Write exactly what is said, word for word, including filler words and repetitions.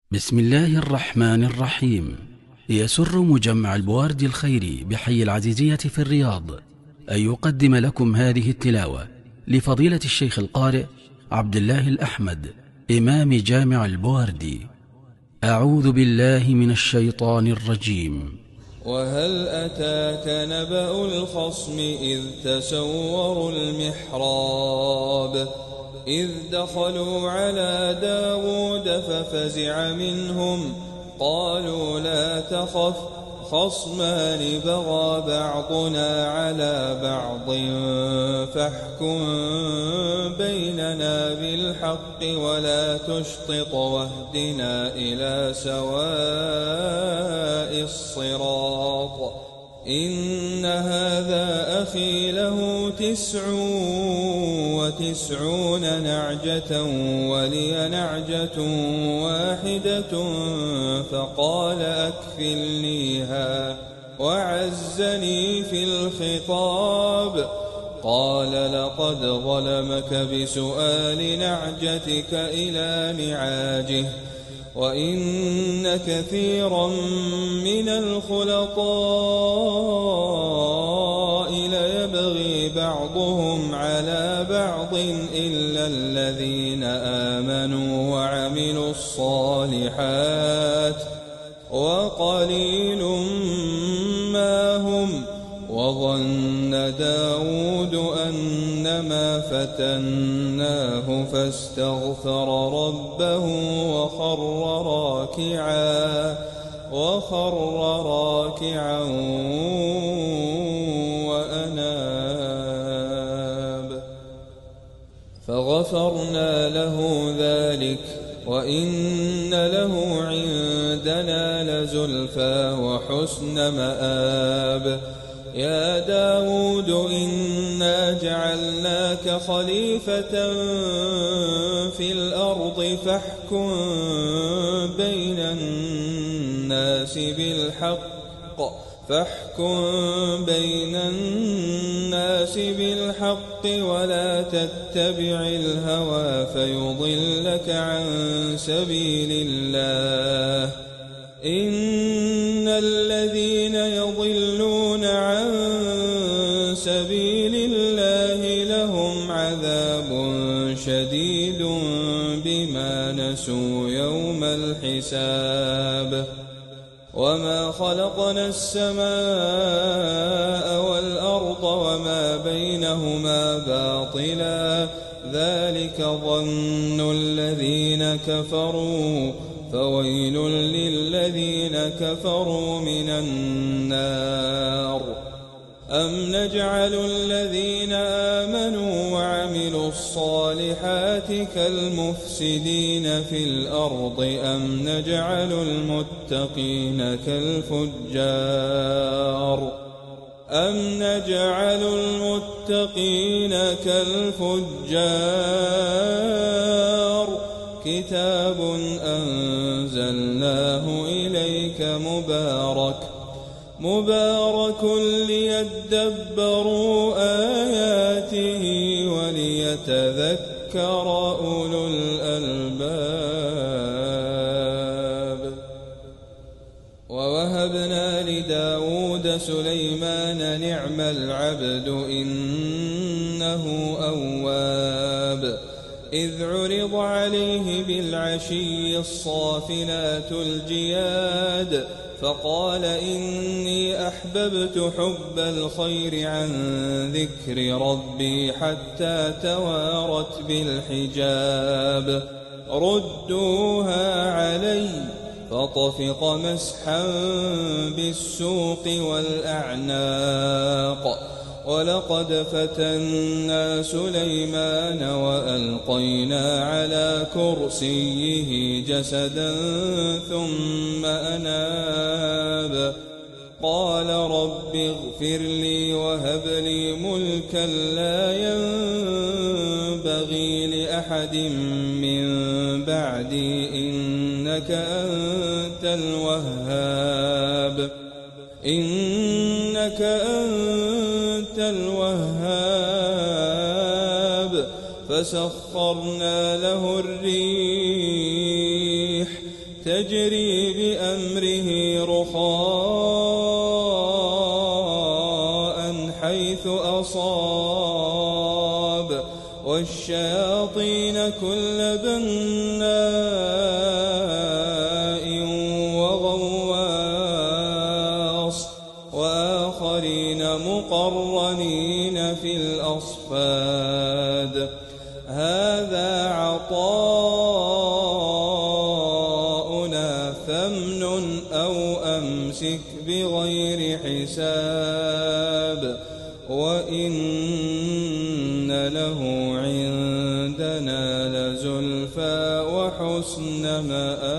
بسم الله الرحمن الرحيم. يسر مجمع البواردي الخيري بحي العزيزية في الرياض أن يقدم لكم هذه التلاوة لفضيلة الشيخ القارئ عبد الله الأحمد إمام جامع البواردي. أعوذ بالله من الشيطان الرجيم. وهل أتاك نبأ الخصم إذ تسوروا المحراب إذ دخلوا على داود ففزع منهم قالوا لا تخف خصمان بغى بعضنا على بعض فاحكم بيننا بالحق ولا تشطط واهدنا إلى سواء الصراط إن هذا أخي له تسع وتسعون نعجة ولي نعجة واحدة فقال أكفلنيها وعزني في الخطاب قال لقد ظلمك بسؤال نعجتك إلى نعاجه وإن كثيرا من الخلطاء ليبغي بعضهم على بعض إلا الذين آمنوا وعملوا الصالحات وقليل ما هم وظن داود أنما فتناه فاستغفر ربه وخر راكعا وخر راكعا وأناب فغفرنا له ذلك وإن له عندنا لزلفى وحسن مآب يا داود إنا جعلناك خليفة في الأرض فاحكم بين الناس بالحق فاحكم بين الناس بالحق ولا تتبع الهوى فيضلك عن سبيل الله إن الذين يضلون عن سبيل الله لهم عذاب شديد بما نسوا يوم الحساب وما خلقنا السماء والأرض وما بينهما باطلا ذلك ظن الذين كفروا فويل للذين كفروا من النار أم نجعل الذين آمنوا وعملوا الصالحات كالمفسدين في الأرض أم نجعل المتقين كالفجار أم نجعل المتقين كالفجار كتاب أنزلناه إليك مبارك مبارك ليدبروا آياته وليتذكر أولو الألباب ووهبنا لداود سليمان نعم العبد إنه أواب إذ عرض عليه بالعشي الصافنات الجياد فقال إني أحببت حب الخير عن ذكر ربي حتى توارت بالحجاب ردوها علي فطفق مسحا بالسوق والأعناق ولقد فتنا سليمان وألقينا على كرسيه جسدا ثم أناب قال رب اغفر لي وهب لي ملكا لا ينبغي لأحد من بعدي إنك أنت الوهاب إنك أنت الوهاب فسخرنا له الريح تجري بأمره رخاء حيث أصاب والشياطين كل بناء وغواص وآخرين مقرنين في الأصفاد هذا عطاؤنا فامنن أو أمسك بغير حساب وإن له عندنا لزلفى وحسن مآب.